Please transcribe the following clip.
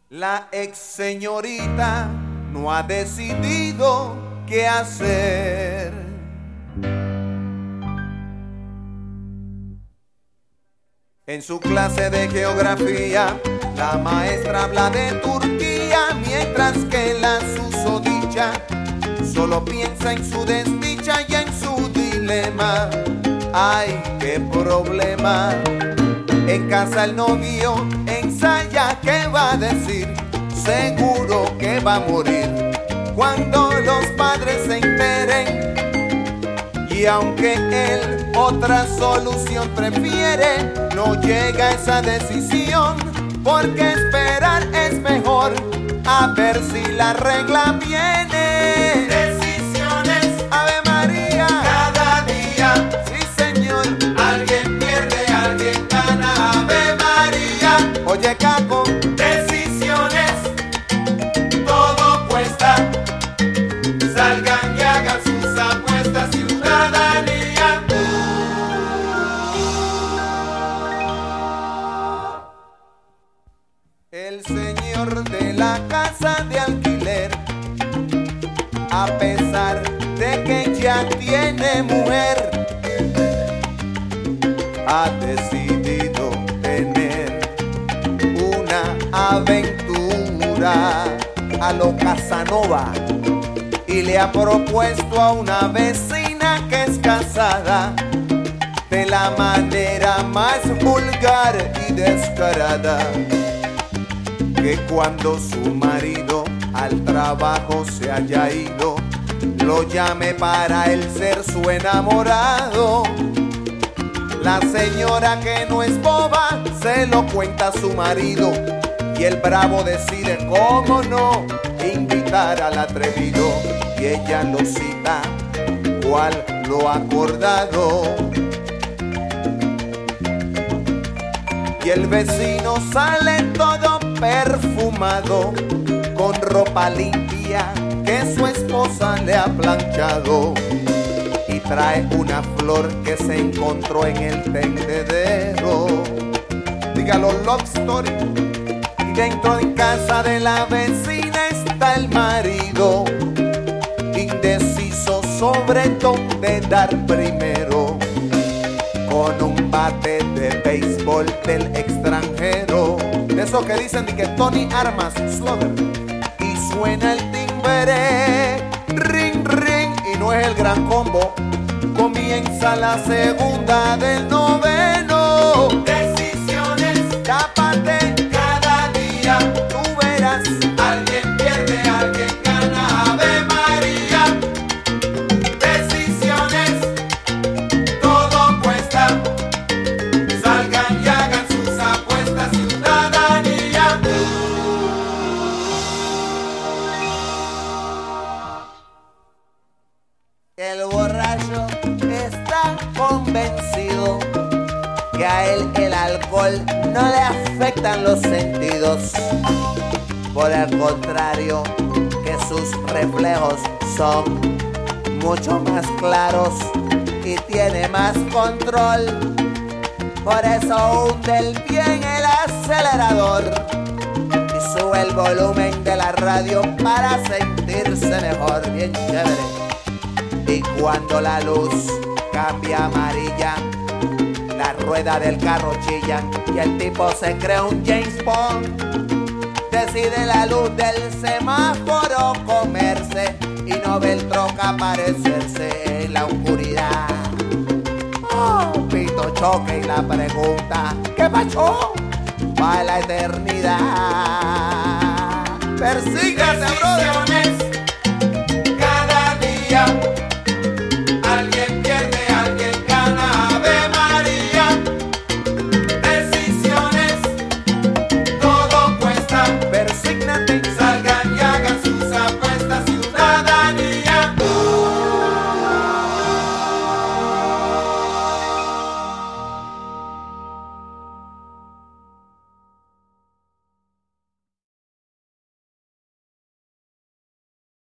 La ex señorita no ha decidido qué hacer. En su clase de geografía, la maestra habla de Turquía, mientras que la susodicha solo piensa en su desdicha y en su dilema. ¡Ay, qué problema! En casa el novio ensaya qué va a decir, seguro que va a morir cuando los padres se enteren. Y aunque él otra solución prefiere, no llega a esa decisión, porque esperar es mejor, a ver si la regla viene. Decisiones, Ave María, cada día. sí señor. Alguien pierde, alguien gana. Ave María. Oye Caco, Decisiones, todo cuesta. Salgan y hagan sus apuestas, ciudadanía. el señor de la casa de alquiler, a pesar de que ya tiene mujer, ha decidido tener una aventura a lo Casanova y le ha propuesto a una vecina que es casada de la manera más vulgar y descarada, que cuando su marido al trabajo se haya ido, lo llame para él ser su enamorado. La señora, que no es boba, se lo cuenta a su marido y el bravo decide, cómo no, invitar al atrevido, y ella lo cita cual lo acordado. Y el vecino sale todo perfumado, con ropa limpia que su esposa le ha planchado, y trae una flor que se encontró en el tendedero. Dígalo, love story. Y dentro de casa de la vecina está el marido, indeciso sobre dónde dar primero, con un bate de béisbol del extranjero, de esos que dicen de que Tony Armas, Slugger, y suena el timbre, ring ring, y no es el gran combo. Comienza la segunda del noveno. Decisiones, Tápate, cada día. tú verás. Alguien pierde, alguien gana. Ave María. Decisiones, todo cuesta. Salgan y hagan sus apuestas, ciudadanía. El borracho está convencido que a él el alcohol no le afectan los sentidos. Por el contrario, que sus reflejos son mucho más claros y tiene más control. Por eso hunde bien el acelerador y sube el volumen de la radio para sentirse mejor, bien chévere. Y cuando la luz cambia amarilla, la rueda del carro chilla y el tipo se cree un James Bond. Decide la luz del semáforo comerse y no ve el troca aparecerse en la oscuridad. Oh, pito choque y la pregunta, ¿qué pasó? Va a la eternidad. Persígase, brother. Decisiones,